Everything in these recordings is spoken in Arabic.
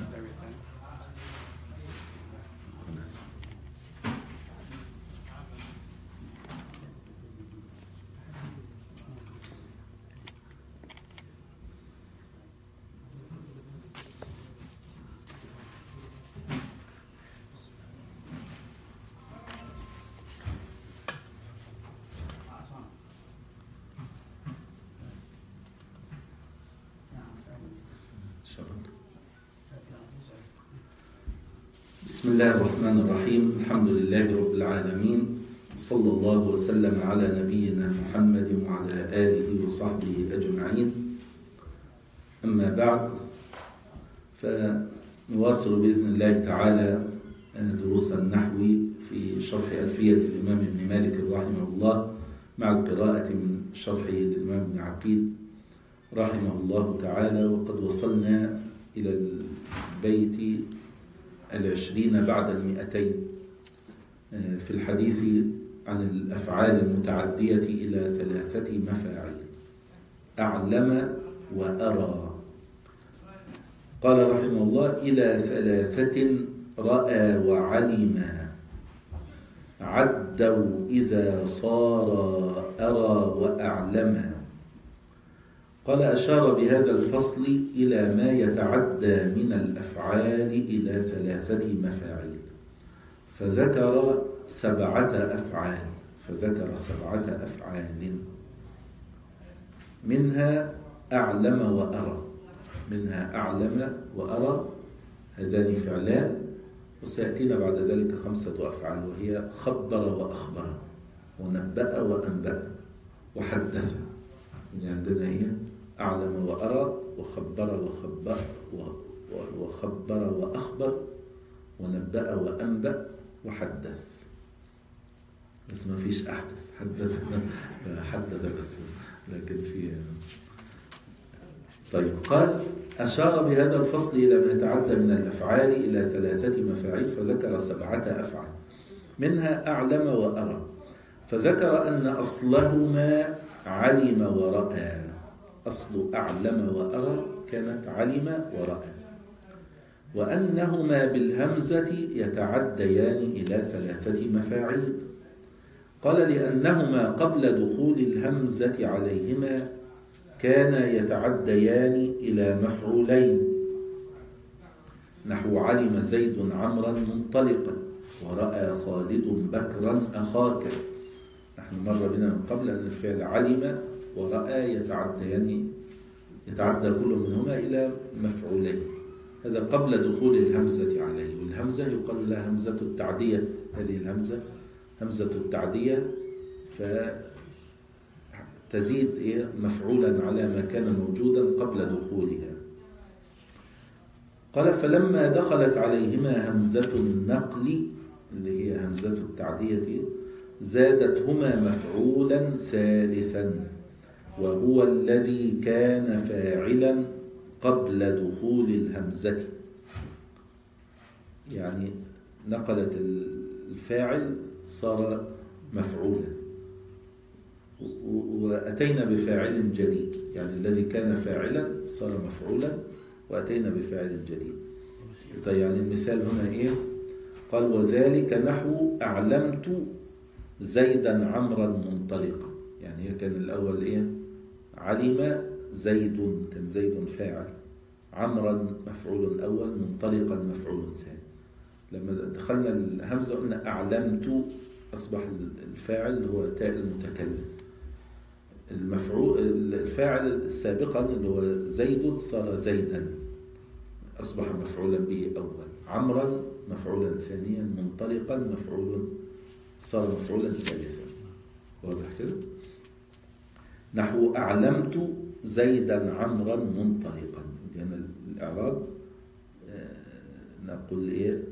everything. بسم الله الرحمن الرحيم. الحمد لله رب العالمين، صلى الله وسلم على نبينا محمد وعلى آله وصحبه أجمعين. أما بعد، فنواصل بإذن الله تعالى دروس النحو في شرح ألفية الإمام ابن مالك رحمه الله، مع القراءة من شرحه للإمام ابن عقيل رحمه الله تعالى. وقد وصلنا إلى البيت 20 بعد 200 في الحديث عن الأفعال المتعدية إلى 3 مفاعيل: أعلم وأرى. قال رحمه الله: إلى 3 رأى وعلم، عدوا إذا صار أرى وأعلم. قال: أشار بهذا الفصل إلى ما يتعدى من الأفعال إلى 3 مفاعيل، فذكر 7 أفعال، منها أعلم وأرى، هذان فعلان، وسيأتينا بعد ذلك 5 أفعال، وهي خبر وأخبر، ونبأ وأنبأ، وحدث. يعني عندنا إيه؟ أعلم وأرى، وخبر وأخبر، ونبأ وأنبأ، وحدث. بس ما فيش أحدث، حدث بس، لكن في. طيب، قال: أشار بهذا الفصل إلى ما يتعدى من الأفعال إلى 3 مفاعيل، فذكر 7 أفعال، منها أعلم وأرى، فذكر أن أصلهما علم ورأى. أصل أعلم وأرى كانت علم ورأى، وأنهما بالهمزة يتعديان إلى 3 مفاعيل. قال: لأنهما قبل دخول الهمزة عليهما كانا يتعديان إلى مفعولين، نحو علم زيد عمرا منطلقا، ورأى خالد بكرا أخاك. نحن مر بنا من قبل أن الفعل علم ورأى يتعدى كل منهما إلى مفعولين، هذا قبل دخول الهمزة عليه. والهمزة يقال لها همزة التعدية، هذه الهمزة همزة التعدية، فتزيد مفعولا على ما كان موجودا قبل دخولها. قال: فلما دخلت عليهما همزة النقل اللي هي همزة التعدية زادتهما مفعولا ثالثا، وهو الذي كان فاعلا قبل دخول الهمزة. يعني نقلت الفاعل صار مفعولا، وأتينا بفاعل جديد، يعني الذي كان فاعلا صار مفعولا، وأتينا بفاعل جديد. طيب، يعني المثال هنا إيه؟ قال: وذلك نحو أعلمت زيدا عمرا منطلقا. يعني هي كان الأول إيه؟ علم زيد، كان زيد فاعل، عمرا مفعول أول، منطلقا مفعول ثاني. لما دخلنا الهمزة قلنا أعلمت، أصبح الفاعل هو تاء المتكلم. الفاعل سابقا اللي هو زيد صار زيدا، أصبح مفعولا به أول، عمرا مفعولا ثانيا، منطلقا صار مفعولا ثالثا. واضح كده؟ نحو أعلمت زيدا عمرا منطلقا. يعني الإعراب نقول إيه؟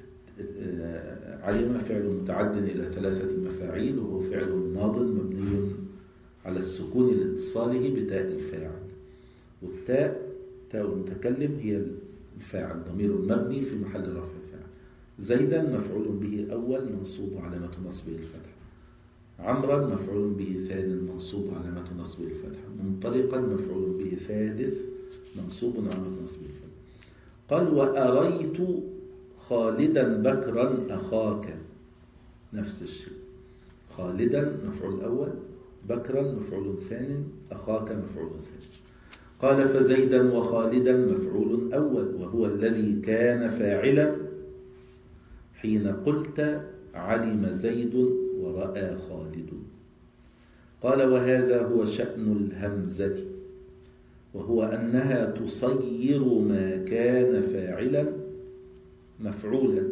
علم فعل متعد إلى 3 مفاعيل، وهو فعل ماض مبني على السكون لاتصاله بتاء الفاعل، والتاء تاء المتكلم هي الفاعل، ضمير مبني في محل رفع فاعل. زيدا مفعول به أول منصوب علامة نصبه الفتح، عمرا مفعول به ثاني منصوب علامة نصبه الفتح، منطلقا مفعول به ثالث منصوب علامة نصبه الفتح. قال وأريت خالدا بكرا أخاك، نفس الشيء، خالدا مفعول أول، بكرا مفعول ثاني، أخاك مفعول ثاني. قال فزيدا وخالدا مفعول أول، وهو الذي كان فاعلا حين قلت علم زيد ورأى خالد. قال وهذا هو شأن الهمزة، وهو أنها تصير ما كان فاعلا مفعولا،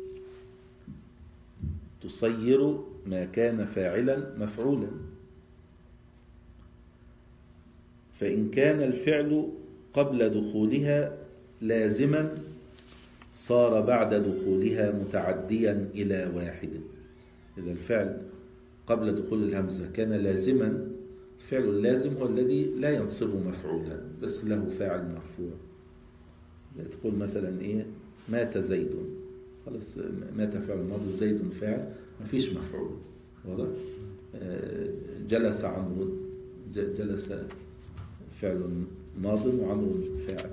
تصير ما كان فاعلا مفعولا. فإن كان الفعل قبل دخولها لازما صار بعد دخولها متعديا إلى واحد. إذا الفعل قبل دخول الهمزة كان لازما، الفعل اللازم هو الذي لا ينصب مفعولا بس له فاعل مرفوع. تقول مثلا إيه مات زيد، خلاص مات فعل ماضي، زيد فاعل، ما فيش مفعول، واضح؟ جلس عمرو، جلس فعل ماض وعمرو فاعل.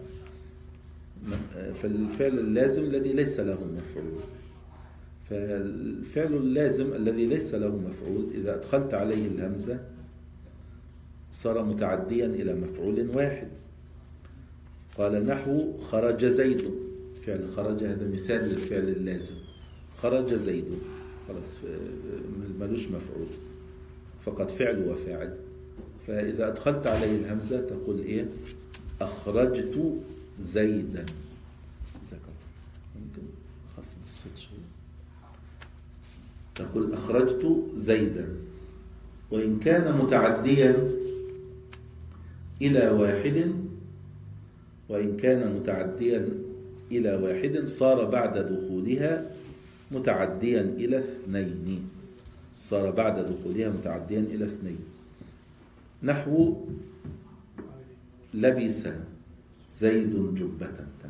فالفعل اللازم الذي ليس له مفعول، فالفعل اللازم الذي ليس له مفعول إذا أدخلت عليه الهمزة صار متعديا إلى مفعول واحد. قال نحو خرج زيد، فعل خرج هذا مثال للفعل اللازم، خرج زيد خلاص ملوش مفعول، فقط فعل وفاعل. فإذا أدخلت عليه الهمزة تقول إيه أخرجت زيدا. ممكن أخفض الصوت شوي. تقول أخرجت زيدا. وإن كان متعديا إلى واحد، وإن كان متعديا إلى واحد صار بعد دخولها متعديا إلى اثنين، صار بعد دخولها متعديا إلى اثنين. نحو لبس زيد جبة،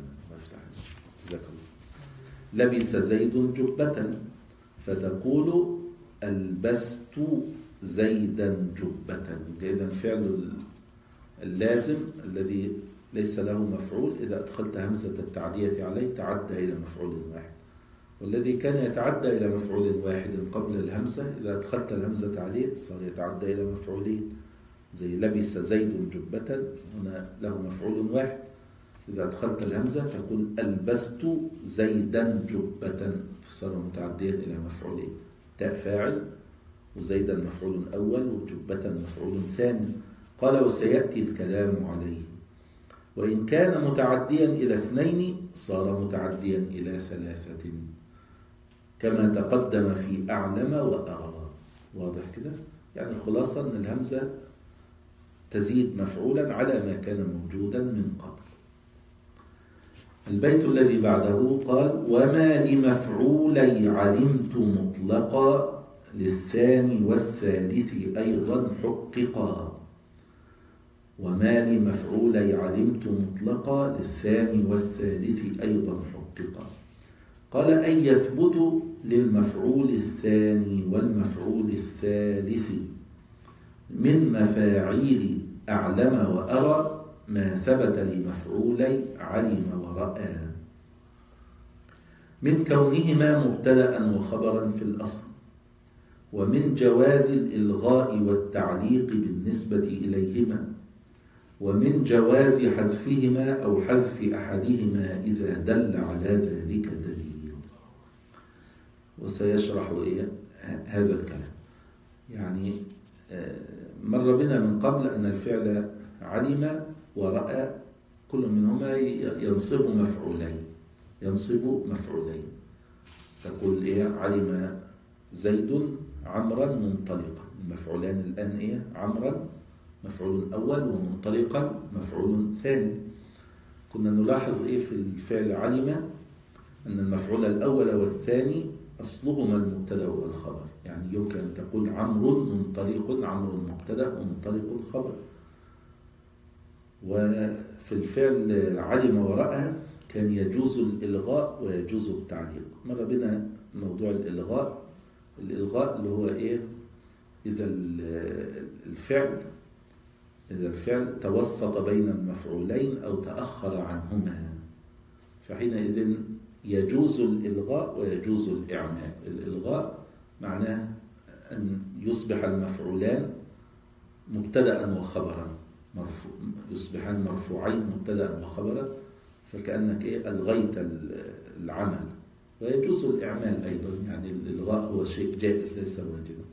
لبس زيد جبة، فتقول ألبست زيدا جبة. إذا الفعل اللازم الذي ليس له مفعول إذا أدخلت همزة التعدية عليه تعدى إلى مفعول واحد، والذي كان يتعدى إلى مفعول واحد قبل الهمزة إذا أدخلت الهمزة عليه صار يتعدى إلى مفعولين، زي لبس زيد جبة هنا له مفعول واحد، إذا أدخلت الهمزة تقول ألبست زيدا جبة فصار متعديا إلى مفعولين، تاء فاعل وزيدا مفعول أول وجبة مفعول ثاني. قال وسيأتي الكلام عليه. وإن كان متعديا إلى اثنين صار متعديا إلى ثلاثة كما تقدم في أعلم وأرى. واضح كده؟ يعني الخلاصة أن الهمزة تزيد مفعولا على ما كان موجودا من قبل. البيت الذي بعده قال وما لمفعولي علمت مطلقا للثاني والثالث أيضا حققا. وما لمفعولي علمت مطلقا للثاني والثالث أيضا حققا. قال أن يثبت للمفعول الثاني والمفعول الثالث من مفاعيل أعلم وأرى ما ثبت لمفعولي علم ورأى من كونهما مبتدأ وخبرا في الأصل، ومن جواز الإلغاء والتعليق بالنسبة إليهما، ومن جواز حذفهما أو حذف أحدهما إذا دل على ذلك دليل. وسيشرح هذا الكلام. يعني مر بنا من قبل أن الفعل علم ورأى كل منهما ينصب مفعولين. تقول علم زيد عمرا منطلقا، المفعولان الآن عمرا مفعول أول ومنطلقا مفعول ثاني. كنا نلاحظ في الفعل علم أن المفعول الأول والثاني أصلهما المبتدأ والخبر، يعني يمكن أن تقول عمرو منطلق، عمرو مبتدأ ومنطلق خبر. وفي الفعل علم ورأى كان يجوز الإلغاء ويجوز التعليق. مر بنا موضوع الإلغاء اللي هو إذا الفعل توسط بين المفعولين أو تأخر عنهما، فحينئذ يجوز الإلغاء ويجوز الإعمال. الإلغاء معناه أن يصبح المفعولان مبتدأ وخبرا، يصبحان مرفوعين مبتدأ وخبرا، فكأنك ألغيت العمل. ويجوز الإعمال أيضا، يعني الإلغاء هو شيء جائز ليس واجبا.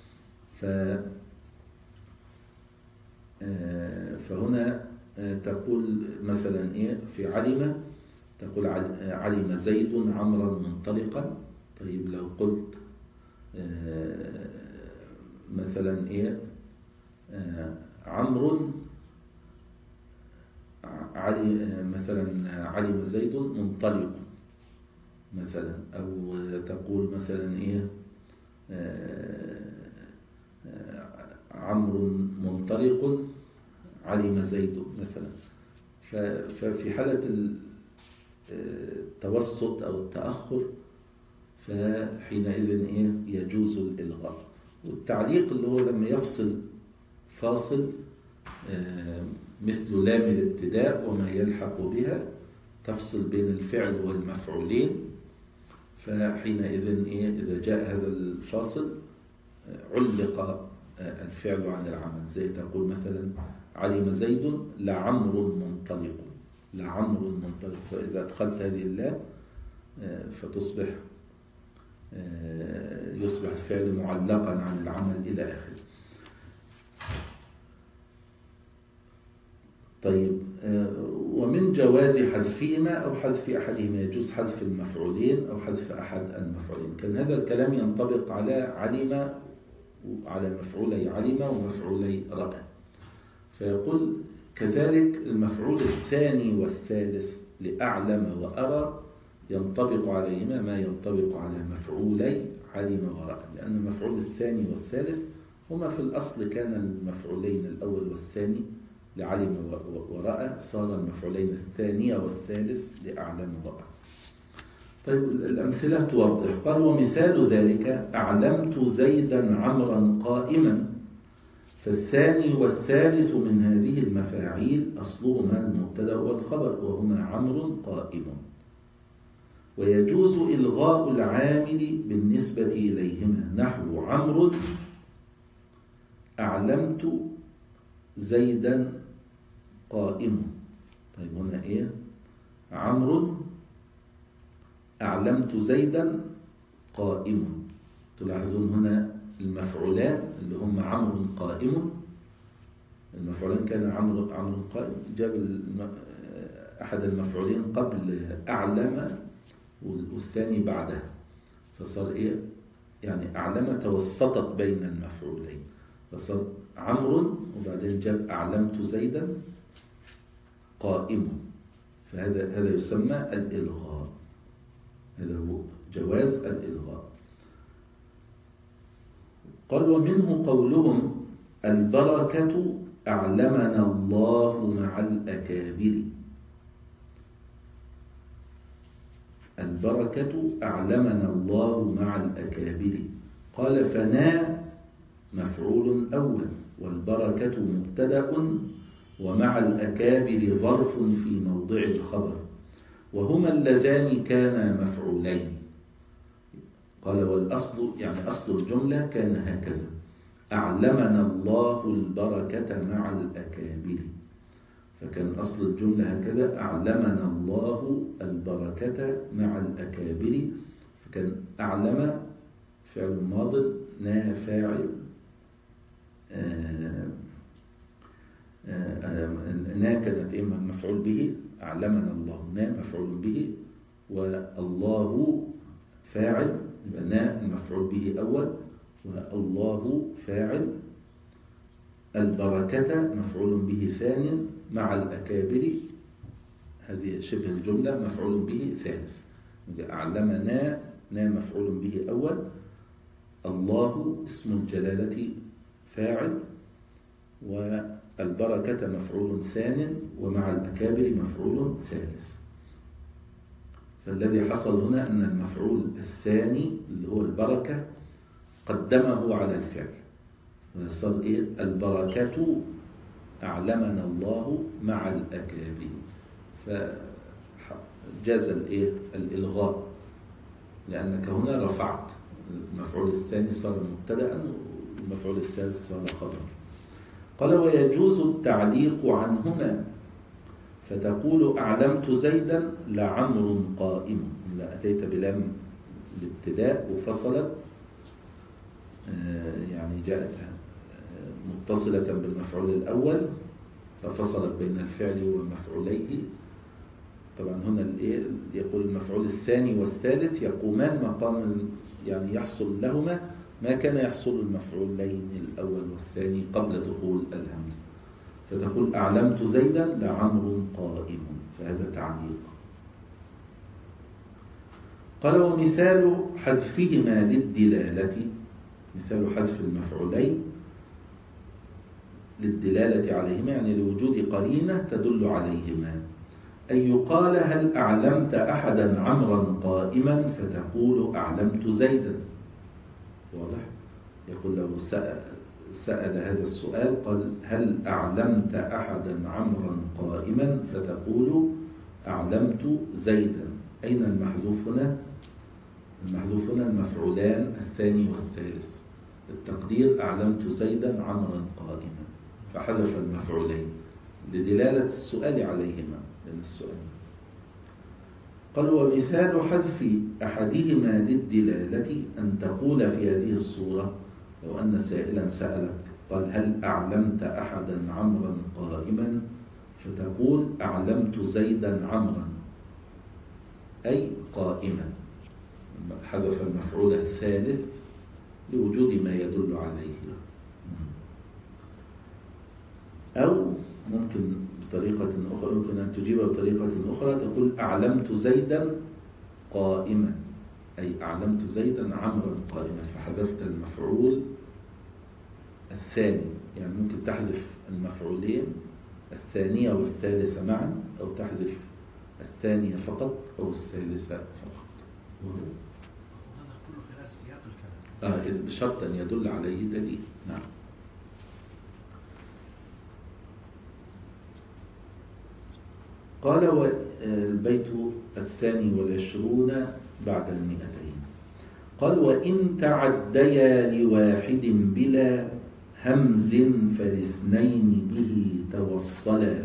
فهنا تقول مثلا في علم، تقول علم زيد عمرا منطلقا. طيب لو قلت مثلا عمرو مثلا علم زيد منطلق مثلا، أو تقول مثلا عمرو منطلق علم زيد مثلا. ففي حالة التوسط أو التأخر فحينئذ يجوز الإلغاء. والتعليق اللي هو لما يفصل فاصل مثل لام الابتداء وما يلحق بها، تفصل بين الفعل والمفعولين، فحينئذ إذا جاء هذا الفاصل علق الفعل عن العمل. زي تقول مثلا علم زيد لعمر منطلق، لعمر منطلق، فإذا أدخلت هذه اللام فتصبح يصبح الفعل معلقا عن العمل إلى آخره. طيب ومن جواز حذفهما أو حذف أحدهما، يجوز حذف المفعولين أو حذف أحد المفعولين. كان هذا الكلام ينطبق على علم وعلى مفعولي علم ومفعولي رأى. فيقول كذلك المفعول الثاني والثالث لأعلم وأرى ينطبق عليهما ما ينطبق على مفعولي علم ورأى، لأن المفعول الثاني والثالث هما في الأصل كان المفعولين الأول والثاني لعلم ورأى، صار المفعولين الثاني والثالث لأعلم ورأى. طيب الأمثلة توضح. قال ومثال ذلك أعلمت زيدا عمرا قائما، فالثاني والثالث من هذه المفاعيل أصلهما المبتدأ والخبر وهما عمرو قائم. ويجوز إلغاء العامل بالنسبة إليهما، نحو عمرو أعلمت زيدا قائم. طيب هنا عمرو أعلمت زيدا قائم. تلاحظون هنا المفعولان اللي هم عمرو قائم، المفعولان كان عمرو قائم، جاب أحد المفعولين قبل أعلم والثاني بعدها، فصار يعني أعلم توسطت بين المفعولين، فصار عمرو وبعدين جاب أعلمت زيدا قائم. فهذا يسمى الإلغاء، هذا هو جواز الإلغاء. قال ومنه قولهم البركة أعلمنا الله مع الأكابر. البركة أعلمنا الله مع الأكابر. قال فنا مفعول أول، والبركة مبتدأ، ومع الأكابر ظرف في موضع الخبر، وهما اللذان كانا مفعولين. قال والأصل يعني أصل الجملة كان هكذا: أعلمنا الله البركة مع الأكابر. فكان أصل الجملة هكذا: أعلمنا الله البركة مع الأكابر. فكان أعلم فعل ماض، نا فاعل، نا كانت إما مفعول به، أعلمنا الله نا مفعول به، والله فاعل، يبقى نا المفعول به أول والله فاعل، البركة مفعول به ثان، مع الأكابر هذه شبه الجملة مفعول به ثالث. أعلمنا نا مفعول به أول، الله اسم الجلالة فاعل، والبركة مفعول ثان، ومع الأكابر مفعول ثالث. فالذي حصل هنا أن المفعول الثاني اللي هو البركة قدمه على الفعل، فصار البركة أعلمنا الله مع الأكابر. جاز الإلغاء، لأنك هنا رفعت المفعول الثاني صار مبتدأ والمفعول الثالث صار خبرا. قال ويجوز التعليق عنهما فتقول أعلمت زيدا لعمر قائم، إذا أتيت بلام الابتداء وفصلت يعني جاءت متصلة بالمفعول الأول ففصلت بين الفعل ومفعوليه. طبعا هنا يقول المفعول الثاني والثالث يقومان مقام يعني يحصل لهما ما كان يحصل المفعولين الأول والثاني قبل دخول الهمزة، فتقول أعلمت زيدا لعمر قائم، فهذا تعليق. قال ومثال حذفهما للدلالة، مثال حذف المفعولين للدلالة عليهما يعني لوجود قرينة تدل عليهما، أن يقال هل أعلمت أحدا عمرا قائما فتقول أعلمت زيدا. واضح؟ يقول لو سأل هذا السؤال قال هل أعلمت أحدا عمرا قائما فتقول أعلمت زيدا. أين المحذوف هنا؟ المحذوف هنا المفعولان الثاني والثالث، التقدير أعلمت زيدا عمرا قائما، فحذف المفعولين لدلالة السؤال عليهما من السؤال. قال ومثال حذف أحدهما للدلالة أن تقول في هذه الصورة لو أن سائلا سألك قال هل أعلمت أحدا عمرا قائما فتقول أعلمت زيدا عمرا أي قائما، حذف المفعول الثالث لوجود ما يدل عليه. أو ممكن بطريقة أخرى، يمكن أن تجيب بطريقة أخرى تقول أعلمت زيدا قائما أي أعلمت زيدا عمرا قائما، فحذفت المفعول الثاني. يعني ممكن تحذف المفعولين الثانية والثالثة معا، أو تحذف الثانية فقط أو الثالثة فقط. وهذا كله خلال سياق الكلام بشرط أن يدل عليه دليل. نعم. قال البيت 22 بعد 200. قال وإن تعديا لواحد بلا همز فالاثنين به توصلا،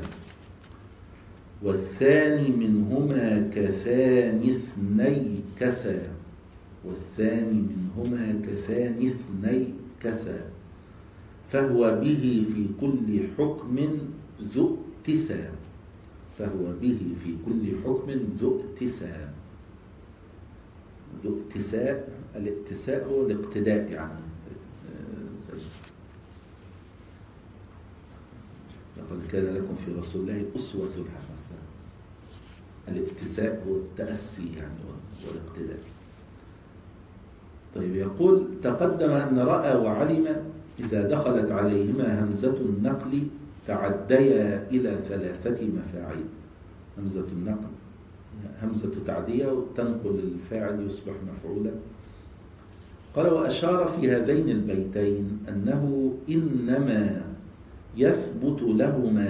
والثاني منهما كثاني اثني كسا، والثاني منهما كثاني اثني كسا، فهو به في كل حكم ذو اتساع، فهو به في كل حكم ذو اتساع. ذو اتساع، الاتساع هو الاقتداء يعني لقد كان لكم في رسول الله أسوة حسنة. الاتساع هو التأسي يعني والاقتداء. طيب يقول تقدم أن رأى وعلم إذا دخلت عليهما همزة النقل تعديا إلى 3 مفاعيل. همزة النقل همزة تعدية وتنقل الفاعل يصبح مفعولا. قال وأشار في هذين البيتين أنه إنما يثبت لهما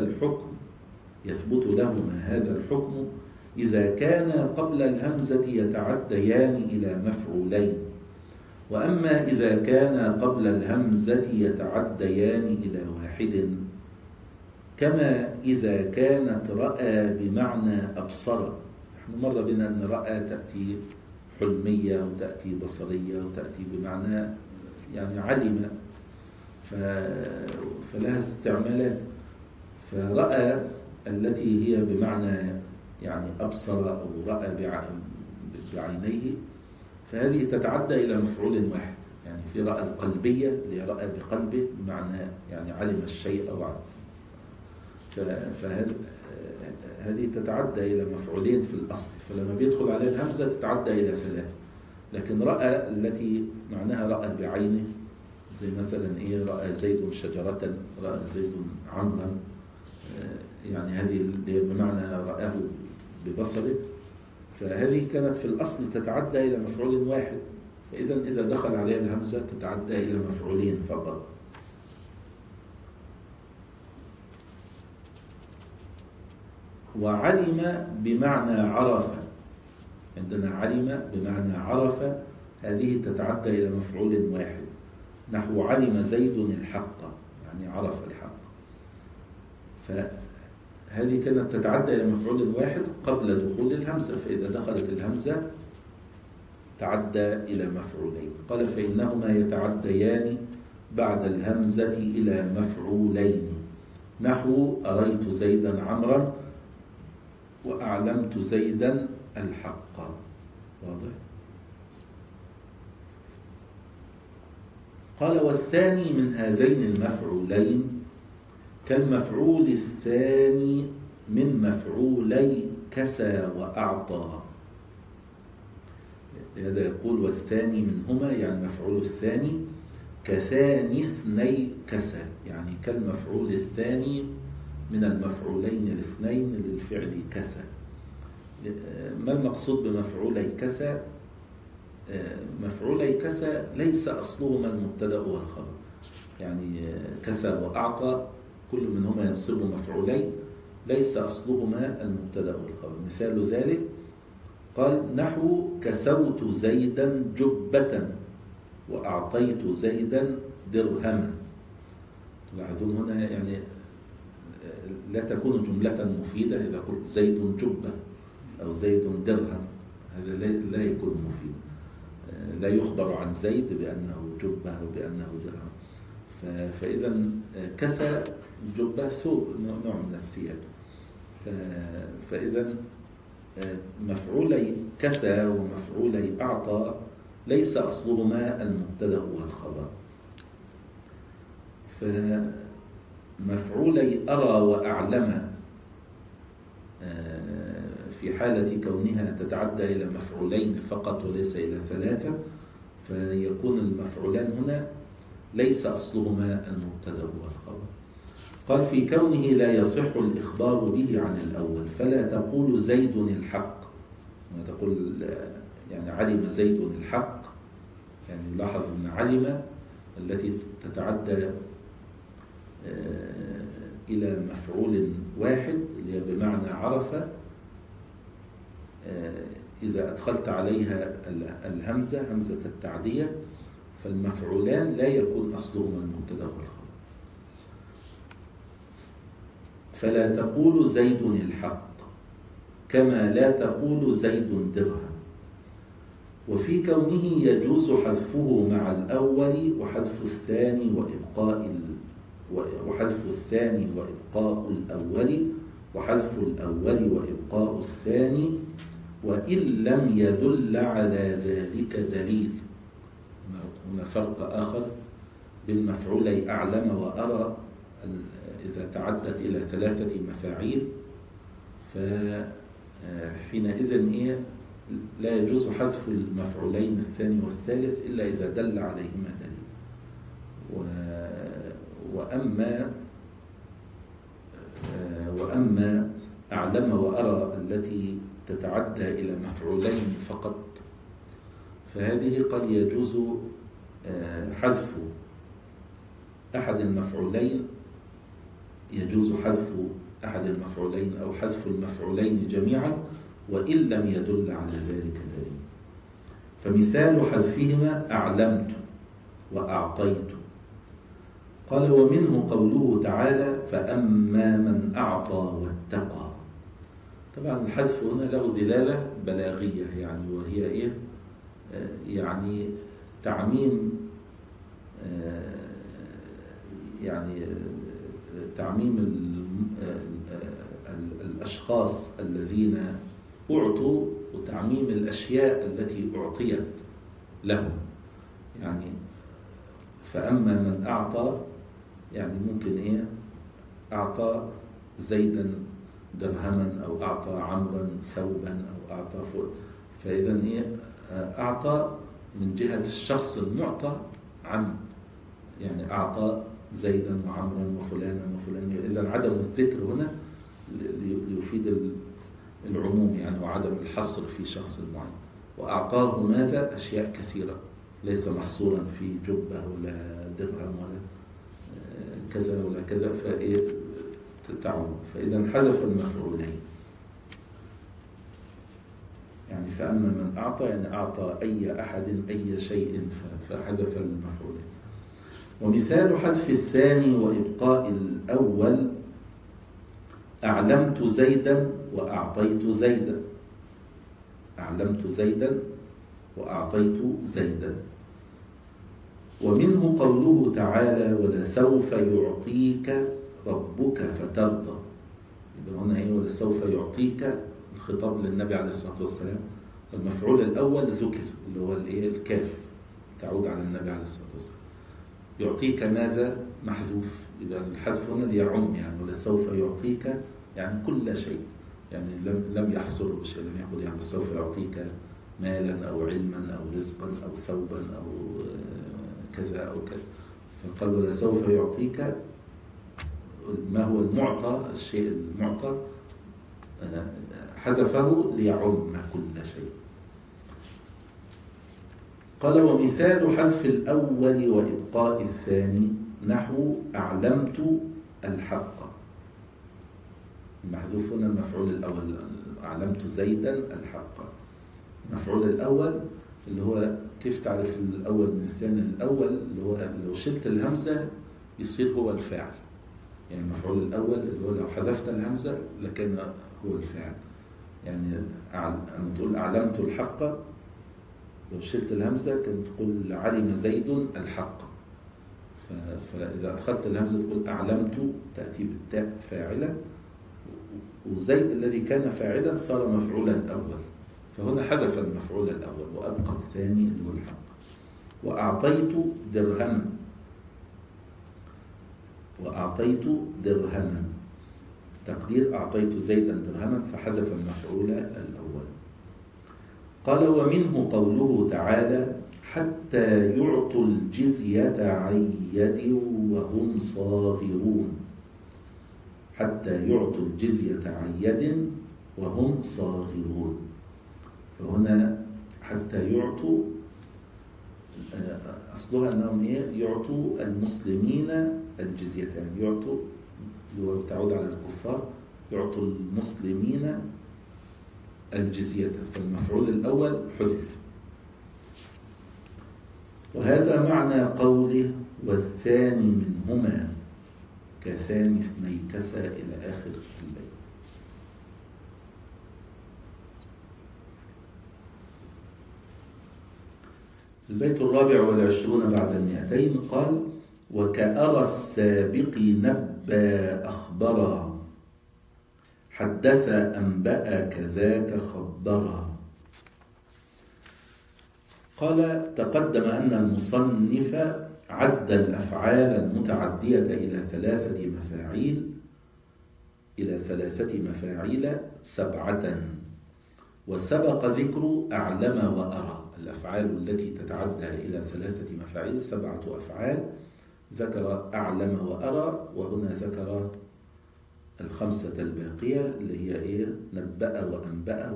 هذا الحكم إذا كان قبل الهمزة يتعديان إلى مفعولين، وأما إذا كان قبل الهمزة يتعديان إلى واحد، كما إذا كانت رأى بمعنى أبصر. نحن مر بنا أن رأى تأتي حلمية وتأتي بصرية وتأتي بمعنى يعني علم، فلها استعمالات. فرأى التي هي بمعنى يعني أبصر أو رأى بعينيه، فهذه تتعدى إلى مفعول واحد. يعني في رأى القلبية اللي رأى بقلبه بمعنى يعني علم الشيء أو علم، فهذه تتعدى إلى مفعولين في الأصل، فلما بيدخل عليها الهمزة تتعدى إلى 3. لكن رأى التي معناها رأى بعينه، زي مثلا رأى زيد شجرة، رأى زيد عمرا، يعني هذه اللي بمعنى رآه ببصره، فهذه كانت في الأصل تتعدى إلى مفعول واحد، فإذا دخل عليها الهمزة تتعدى إلى مفعولين فقط. وعلم بمعنى عرف. عندنا علم بمعنى عرف، هذه تتعدى إلى مفعول واحد، نحو علم زيد الحق، يعني عرف الحق. فهذه كانت تتعدى إلى مفعول واحد قبل دخول الهمزة، فإذا دخلت الهمزة تعدى إلى مفعولين. قال فإنهما يتعديان بعد الهمزة إلى مفعولين، نحو أريت زيدا عمرا وأعلمت زيدا الحق. واضح؟ قال والثاني من هذين المفعولين كالمفعول الثاني من مفعولي كسى وأعطى. لهذا يقول والثاني منهما، يعني المفعول الثاني كثاني اثني كسى، يعني كالمفعول الثاني من المفعولين الاثنين للفعل كسى. ما المقصود بمفعولي كسى؟ مفعولي كسى ليس أصلهما المبتدأ والخبر، يعني كسى وأعطى كل منهما ينصب مفعولين ليس أصلهما المبتدأ والخبر. مثال ذلك قال نحو كسوت زيدا جبة وأعطيت زيدا درهما. تلاحظون هنا يعني لا تكون جملة مفيدة إذا قلت زيد جبة أو زيد درهم، هذا لا يكون مفيد. لا يخبر عن زيد بأنه جبة أو بأنه درهم. فإذا كسى جبة ثوب، نوع من الثياب. فإذا مفعولي كسى ومفعولي أعطى ليس أصلهما المبتدأ والخبر. فمفعولي أرى وأعلم في حالة كونها تتعدى إلى مفعولين فقط وليس إلى ثلاثة، فيكون المفعولان هنا ليس أصلهما المبتدأ والخبر. قال في كونه لا يصح الإخبار به عن الأول، فلا تقول زيد الحق، ما تقول يعني علم زيد الحق، يعني يلاحظ أن علم التي تتعدى إلى مفعول واحد اللي هي بمعنى عرف، إذا أدخلت عليها الهمزة همزة التعدية فالمفعولان لا يكون أصلهما المبتدأ والخبر. فلا تقول زيد الحق كما لا تقول زيد درهم. وفي كونه يجوز حذفه مع الأول وحذف الثاني وحذف الثاني وإبقاء الأول وحذف الأول وإبقاء الثاني وإن لم يدل على ذلك دليل. هنا فرق آخر بين مفعولي أعلم وأرى إذا تعدت إلى ثلاثة مفاعيل، فحينئذ لا يجوز حذف المفعولين الثاني والثالث إلا إذا دل عليهما دليل. وأما أعلم وأرى التي تتعدى إلى مفعولين فقط فهذه قد يجوز حذف أحد المفعولين، يجوز حذف أحد المفعولين أو حذف المفعولين جميعا وإن لم يدل على ذلك دليل. فمثال حذفهما أعلمت وأعطيت. قال ومنه قوله تعالى فأما من أعطى واتقى. طبعا الحذف هنا له دلالة بلاغية، يعني وهي يعني تعميم، يعني تعميم الأشخاص الذين أعطوا وتعميم الأشياء التي أعطيت لهم. يعني فأما من أعطى يعني ممكن أعطى زيدا درهما أو أعطى عمرا ثوبا أو أعطى فإذا أعطى من جهة الشخص المعطى عم، يعني أعطى زيدا وعمرا وفلانا وفلانا. إذا عدم الذكر هنا ليفيد العموم يعني وعدم الحصر في شخص معين. وأعطاه ماذا؟ أشياء كثيرة ليس محصورا في جبة ولا درهم ولا كذا ولا كذا، فتعم. فإذا حذف المفعولين يعني فأما من أعطى يعني أعطى أي أحد أي شيء فحذف المفعولين. ومثال حذف الثاني وإبقاء الأول: أعلمت زيدا وأعطيت زيدا. أعلمت زيدا وأعطيت زيدا. ومنه قوله تعالى: ولسوف يعطيك ربك فترضى. يبقى هنا إيه؟ ولسوف يعطيك، الخطاب للنبي عليه الصلاة والسلام. المفعول الأول ذكر اللي هو الكاف، تعود على النبي عليه الصلاة والسلام. يعطيك ماذا؟ محذوف. إذا الحذف هنا ليعم، يعني ولسوف يعطيك يعني كل شيء، يعني لم يحصره بشيء، لم يقل يعني سوف يعطيك مالا أو علما أو رزقا أو ثوبا أو كذا أو كذا. فقال ولسوف يعطيك ما هو المعطى، الشيء المعطى حذفه ليعم كل شيء. قال: ومثال حذف الأول وإبقاء الثاني نحو أعلمت الحق. المحذوف هنا المفعول الأول، أعلمت زيدا الحق. المفعول الأول اللي هو كيف تعرف الأول من الثاني؟ الأول اللي هو لو شلت الهمزة يصير هو الفاعل، يعني المفعول الأول اللي هو لو حذفت الهمزة لكن هو الفاعل. يعني لما تقول أعلمت الحق لو شلت الهمزة كنت تقول علم زيد الحق. فإذا أدخلت الهمزة تقول أعلمت، تأتي بالتاء فاعلة، وزيد الذي كان فاعلا صار مفعولا أول، فهنا حذف المفعول الأول وأبقى الثاني اللي هو الحق. وأعطيت درهما. وأعطيت درهما تقدير أعطيت زيدا درهما، فحذف المفعول الأول. قال: ومنه قوله تعالى: حتى يعطوا الجزية عن يد وهم صاغرون. حتى يعطوا الجزية عن يد وهم صاغرون. فهنا حتى يعطوا أصلها أنهم يعطوا المسلمين الجزية، يعني يعطوا لو تعود على الكفار يعطوا المسلمين الجزية، فالمفعول الأول حذف. وهذا معنى قوله: والثاني منهما كثاني اثني كسى إلى آخر البيت. البيت 24 بعد 200 قال: وكأرى السابق نبى أخبرا، حدث أنبأ كذاك خبرا. قال: تقدم أن المصنف عد الأفعال المتعدية إلى 3 مفاعيل 7، وسبق ذكر أعلم وأرى. الأفعال التي تتعدى إلى 3 مفاعيل 7 أفعال، ذكر أعلم وأرى، وهنا ذكر 5 الباقية اللي هي نبأ وأنبأ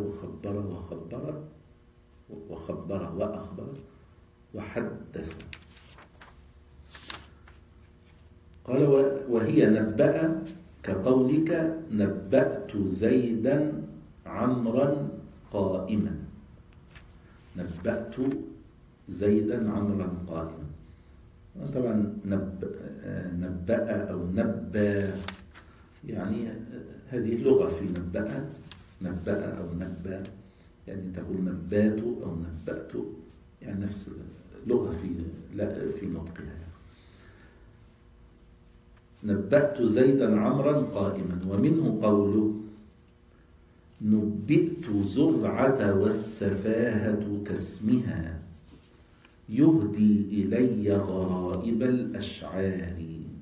وخبر وأخبر وحدث. قال: وهي نبأ كقولك نبأت زيدا عمرا قائما. نبأت زيدا عمرا قائما. طبعا نبأ أو نبى يعني هذه لغة في نبأ أو نبى، يعني تقول نبات أو نبأت، يعني نفس لغة في نطقها. نبأت زيدا عمرا قائما. ومنه قوله: نبئت زرعة والسفاهة كاسمها، يهدي إلي غرائب الأشعار.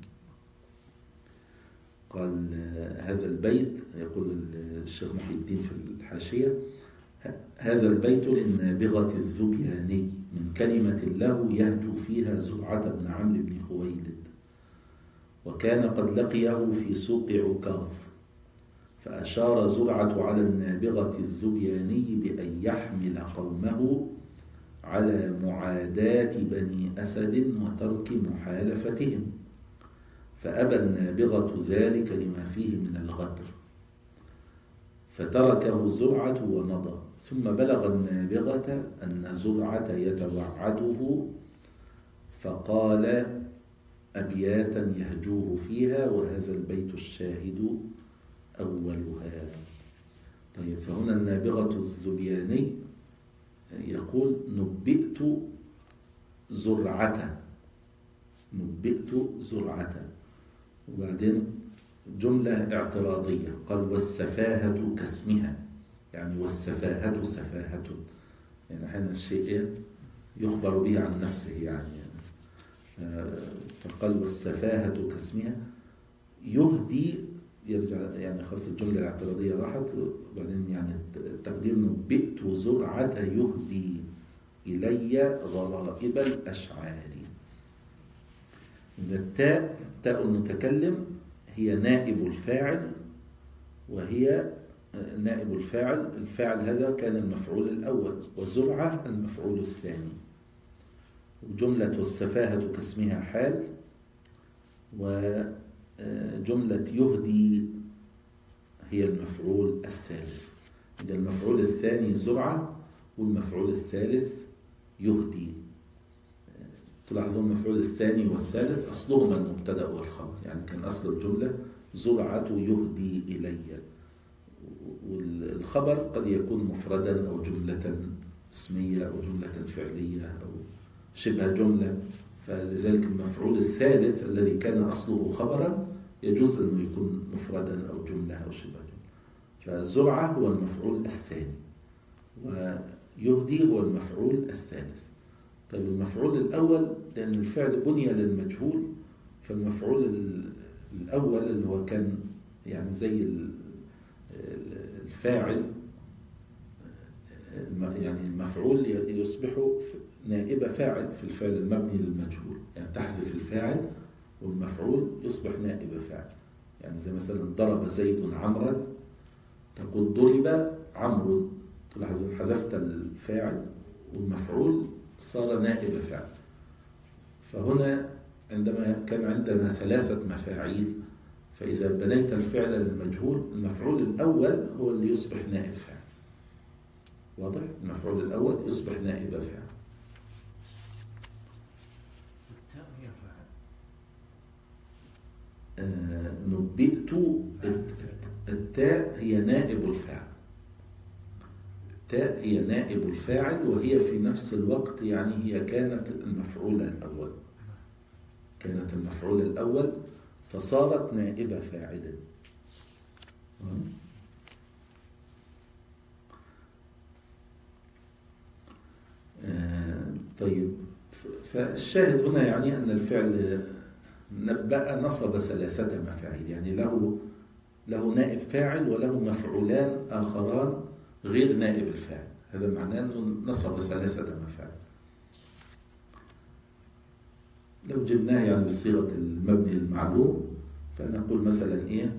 قال هذا البيت، يقول الشيخ محي الدين في الحاشية: هذا البيت للنابغة الذبياني من كلمة له يهجو فيها زرعة بن عمرو بن خويلد، وكان قد لقيه في سوق عكاظ، فأشار زرعة على النابغة الذبياني بأن يحمل قومه على معاداة بني أسد وترك محالفتهم، فأبى النابغة ذلك لما فيه من الغدر، فتركه زرعة ومضى. ثم بلغ النابغة أن زرعة يتوعده فقال أبياتا يهجوه فيها، وهذا البيت الشاهد أولها. طيب، فهنا النابغة الذبياني يقول نبئت زرعة، نبئت زرعة. وبعدين جملة اعتراضية قال والسفاهة كاسمها، يعني والسفاهة سفاهة، يعني أحيانا الشيء يخبر به عن نفسه يعني. فقال والسفاهة كاسمها يهدي، يرجع يعني خاص الجملة الاعتراضية راحت، وبعدين يعني التقدير نبئت زرعة يهدي إلي غرائب الأشعار. التاء تاء المتكلم هي نائب الفاعل، وهي نائب الفاعل، الفاعل هذا كان المفعول الأول، وزرعة المفعول الثاني. وجملة والسفاهة كاسمها حال، وجملة يهدي هي المفعول الثالث. إذا المفعول الثاني زرعة، والمفعول الثالث يهدي. تلاحظون المفعول الثاني والثالث أصلهما المبتدأ والخبر، يعني كان أصل الجملة زرعة يهدي إلي، والخبر قد يكون مفردا أو جملة اسمية أو جملة فعلية أو شبه جملة. فلذلك المفعول الثالث الذي كان أصله خبرا يجوز أنه يكون مفردا أو جملة أو شبه جملة. فزرعة هو المفعول الثاني، ويهدي هو المفعول الثالث. طيب، المفعول الأول لأن الفعل بني للمجهول، فالمفعول الأول اللي هو كان يعني زي الفاعل، يعني المفعول يصبح نائب فاعل في الفعل المبني للمجهول، يعني تحذف الفاعل والمفعول يصبح نائب فاعل. يعني زي مثلا ضرب زيد عمرا، تقول ضرب عمرو، تلاحظ حذفت الفاعل والمفعول صار نائب فاعل. فهنا عندما كان عندنا ثلاثة مفاعيل، فإذا بنيت الفعل للمجهول المفعول الأول هو اللي يصبح نائب فاعل. واضح؟ المفعول الأول يصبح نائب فاعل. نبئت، التاء هي نائب الفاعل، التاء هي نائب الفاعل، وهي في نفس الوقت يعني هي كانت المفعول الأول، كانت المفعول الأول فصارت نائب فاعل. طيب، فالشاهد هنا يعني أن الفعل نبأ نصب ثلاثة مفاعيل، يعني له نائب فاعل وله مفعولان آخران غير نائب الفاعل. هذا معناه أنه نصب ثلاثة مفاعيل. لو جبناه يعني بصيغة المبني المعلوم، فنقول مثلا إيه،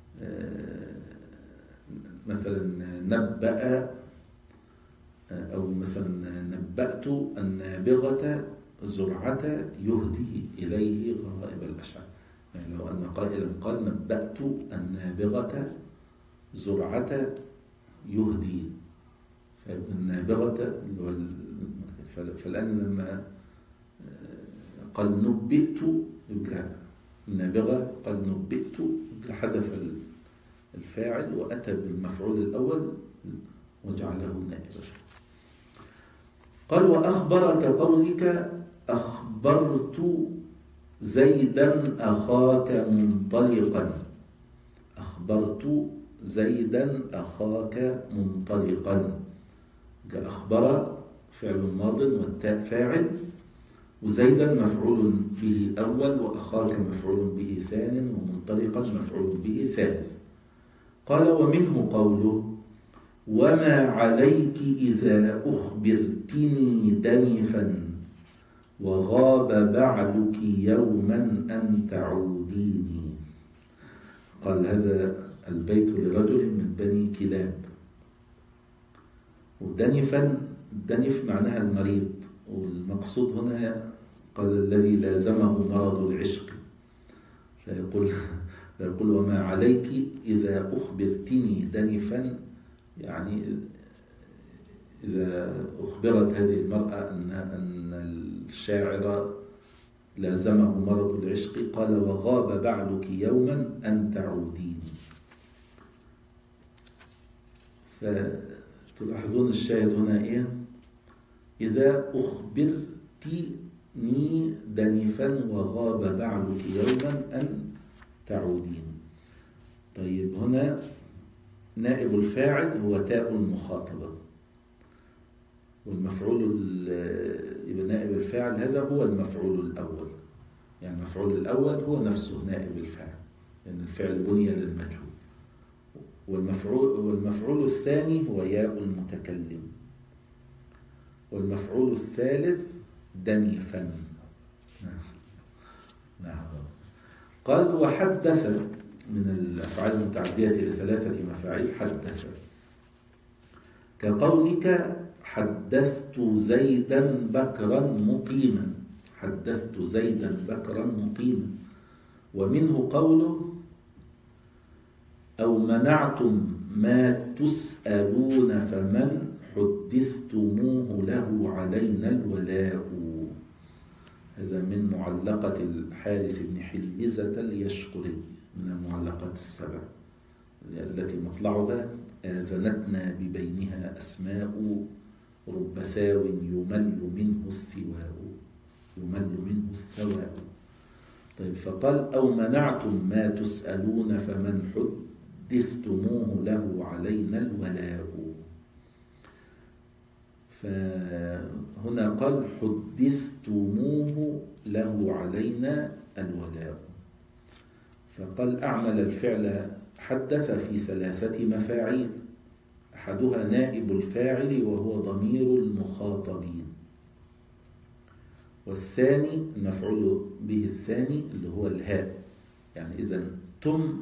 مثلا نبأ، أو مثلا نبأت النابغة زرعة يهدي إليه غرائب الأشعار. يعني لو أن قائلا قال نبأت النابغة زرعة يهدي، فالنابغة فالآن لما قال نبئت يبقى النابغة، قال نبئت حذف الفاعل وأتى بالمفعول الأول وجعله نائبا. قال وأخبر كقولك أخبرت زيدا أخاك منطلقا، أخبرت زيدا أخاك منطلقا. أخبر فعل ماض والتاء فاعل، وزيدا مفعول به أول، وأخاك مفعول به ثان، ومنطلقا مفعول به ثالث. قال ومنه قوله وما عليك إذا أخبرتني دنفا وغاب بعلك يوما أن تعوديني. قال هذا البيت لرجل من بني كلاب. ودنفا، الدنف معناها المريض، والمقصود هنا قال الذي لازمه مرض العشق، فيقول يقول وما عليك إذا أخبرتني دنفا، يعني إذا أخبرت هذه المرأة أن الشاعر لازمه مرض العشق قال وغاب بعلك يوما أن تعوديني. فتلاحظون الشاهد هنا إيه؟ إذا أخبرتني دنفا وغاب بعلك يوما أن تعوديني. طيب هنا نائب الفاعل هو تاء المخاطبة، والمفعول يبقى نائب الفاعل هذا هو المفعول الأول، يعني المفعول الأول هو نفسه نائب الفاعل لأن الفعل بني للمجهول. والمفعول الثاني هو ياء المتكلم، والمفعول الثالث دنيفا. نعم. قال وحدث من الأفعال المتعدية لثلاثة مفاعيل حدث، كقولك حدثت زيدا بكرا مقيما، حدثت زيدا بكرا مقيما. ومنه قوله أو منعتم ما تسألون فمن حدثتموه له علينا الولاء. هذا من معلقة الحارث بن حليزة اليشقري من المعلقات السبع التي مطلعها آذنتنا ببينها أسماء رب ثاو يمل منه الثواء، يمل منه الثواء. طيب فقال أو منعتم ما تسألون فمن حدثتموه له علينا الولاء. فهنا قال حدثتموه له علينا الولاء، فقال أعمل الفعل حدث في ثلاثة مفاعيل، أحدها نائب الفاعل وهو ضمير المخاطبين، والثاني المفعول به الثاني اللي هو الهاء. يعني إذن تم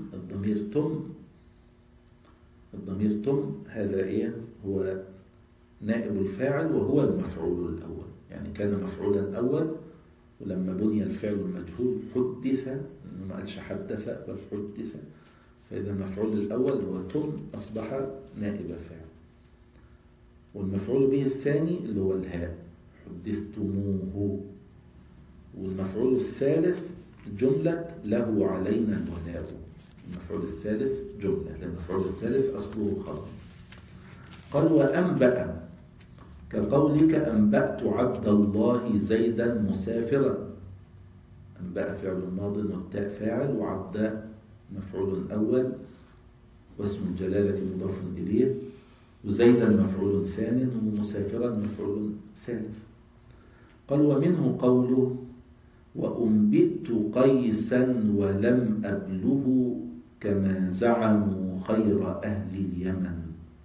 الضمير تم هذا إيه؟ هو نائب الفاعل وهو المفعول الأول، يعني كان مفعولا أول ولما بني الفعل المجهول حدث، ما قالش حدث بل حدث، فإذا المفعول الأول هو تم أصبح نائب فاعل، والمفعول به الثاني اللي هو الهاء حدثتموه، والمفعول الثالث جملة له علينا الولاء. المفعول الثالث جملة لأن المفعول الثالث أصله خبر. قال وأنبأ كقولك أنبأت عبد الله زيدا مسافرا. أنبأ فعل ماض والتاء فاعل وعبد مفعول أول واسم الجلالة مضاف إليه، وزيدا مفعول ثاني ومسافرا مفعول ثالث. قال ومنه قوله وأنبئت قيسا ولم أبله كما زعموا خير أهل اليمن.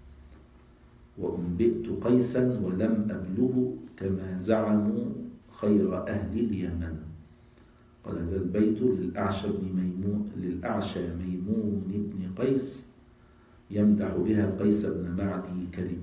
وأنبئت قيسا ولم أبله كما زعموا خير أهل اليمن. قال هذا البيت للأعشى ميمون بن قيس يمدح بها قيس بن معدي كرب.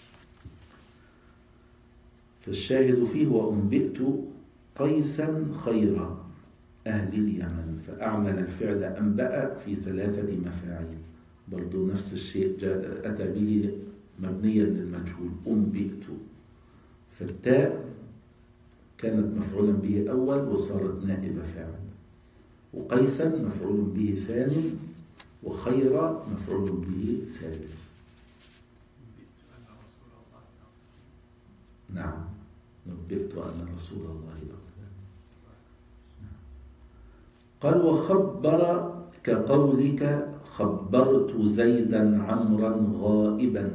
فالشاهد فيه وأنبئت قيسا خير أهل اليمن، فأعمل الفعل أنبأ في ثلاثة مفاعيل، برضو نفس الشيء أتى به مبنيا للمجهول أنبئت، فالتاء كانت مفعولا به أول وصارت نائب فاعل، وقيسا مفعول به ثاني، وخير مفعول به ثالث. نعم نبئت أن رسول الله قال وخبر كقولك خبرت زيدا عمرا غائبا.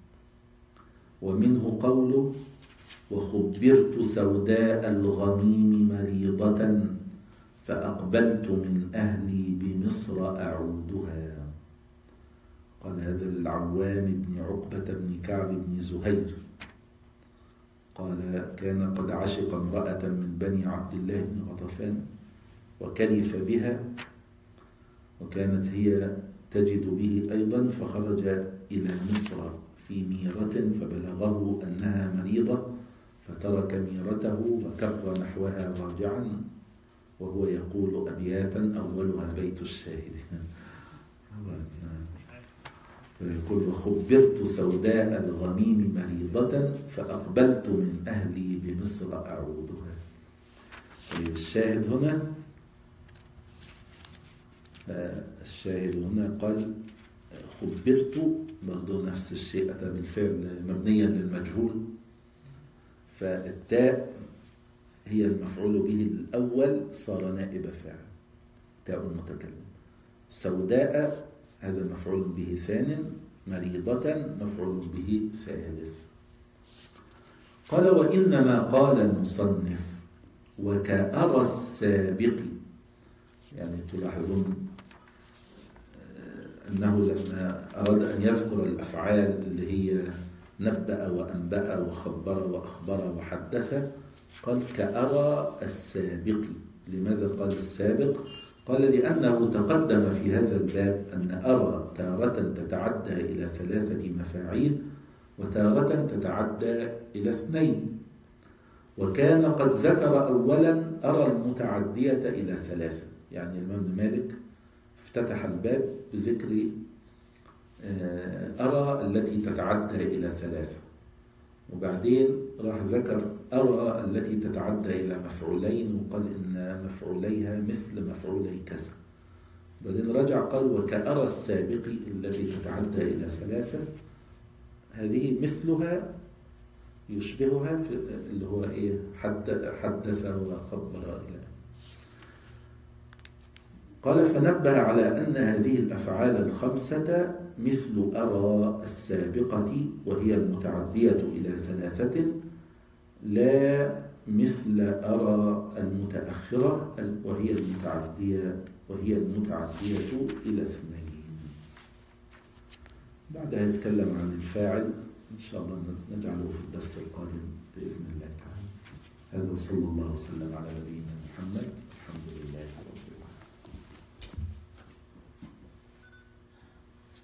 ومنه قوله وخبرت سوداء الغميم مريضة فأقبلت من أهلي بمصر أعودها. قال هذا العوام بن عقبة بن كعب بن زهير قال كان قد عشق امرأة من بني عبد الله بن غطفان وكلف بها، وكانت هي تجد به أيضا، فخرج إلى مصر في ميرة فبلغه أنها مريضة فترك ميرته وكر نحوها راجعا، وهو يقول أبياتا أولها بيت الشاهد. يقول وخبرت سوداء الغميم مريضة فأقبلت من أهلي بمصر أعودها. الشاهد هنا قال خبرت، برضو نفس الشيء أتى بالفعل مبنيا للمجهول، فالتاء هي المفعول به الأول صار نائب فاعل، تاء المتكلم. سوداء هذا مفعول به ثان، مريضة مفعول به ثالث. قال وإنما قال المصنف وكأرى السابق، يعني تلاحظون أنه لما أراد أن يذكر الأفعال اللي هي نبأ وأنبأ وخبر وأخبر وحدث قال كأرى السابق. لماذا قال السابق؟ قال لأنه تقدم في هذا الباب أن أرى تارة تتعدى إلى 3 مفاعيل وتارة تتعدى إلى 2، وكان قد ذكر أولا أرى المتعدية إلى 3. يعني الإمام مالك افتتح الباب بذكر أرى التي تتعدى إلى 3، وبعدين راح ذكر أرى التي تتعدى إلى مفعولين وقال إن مفعوليها مثل مفعولي كذا. بعدين رجع قال وكأرى السابق التي تتعدى إلى 3، هذه مثلها يشبهها في اللي هو إيه حدث وخبر إلى. قال فنبه على أن هذه الأفعال ال5 مثل أرى السابقة وهي المتعدية إلى 3، لا مثل أرى المتأخرة وهي المتعدية إلى 2. بعدها يتكلم عن الفاعل إن شاء الله نجعله في الدرس القادم بإذن الله تعالى. هذا صلى الله وسلم على نبينا محمد.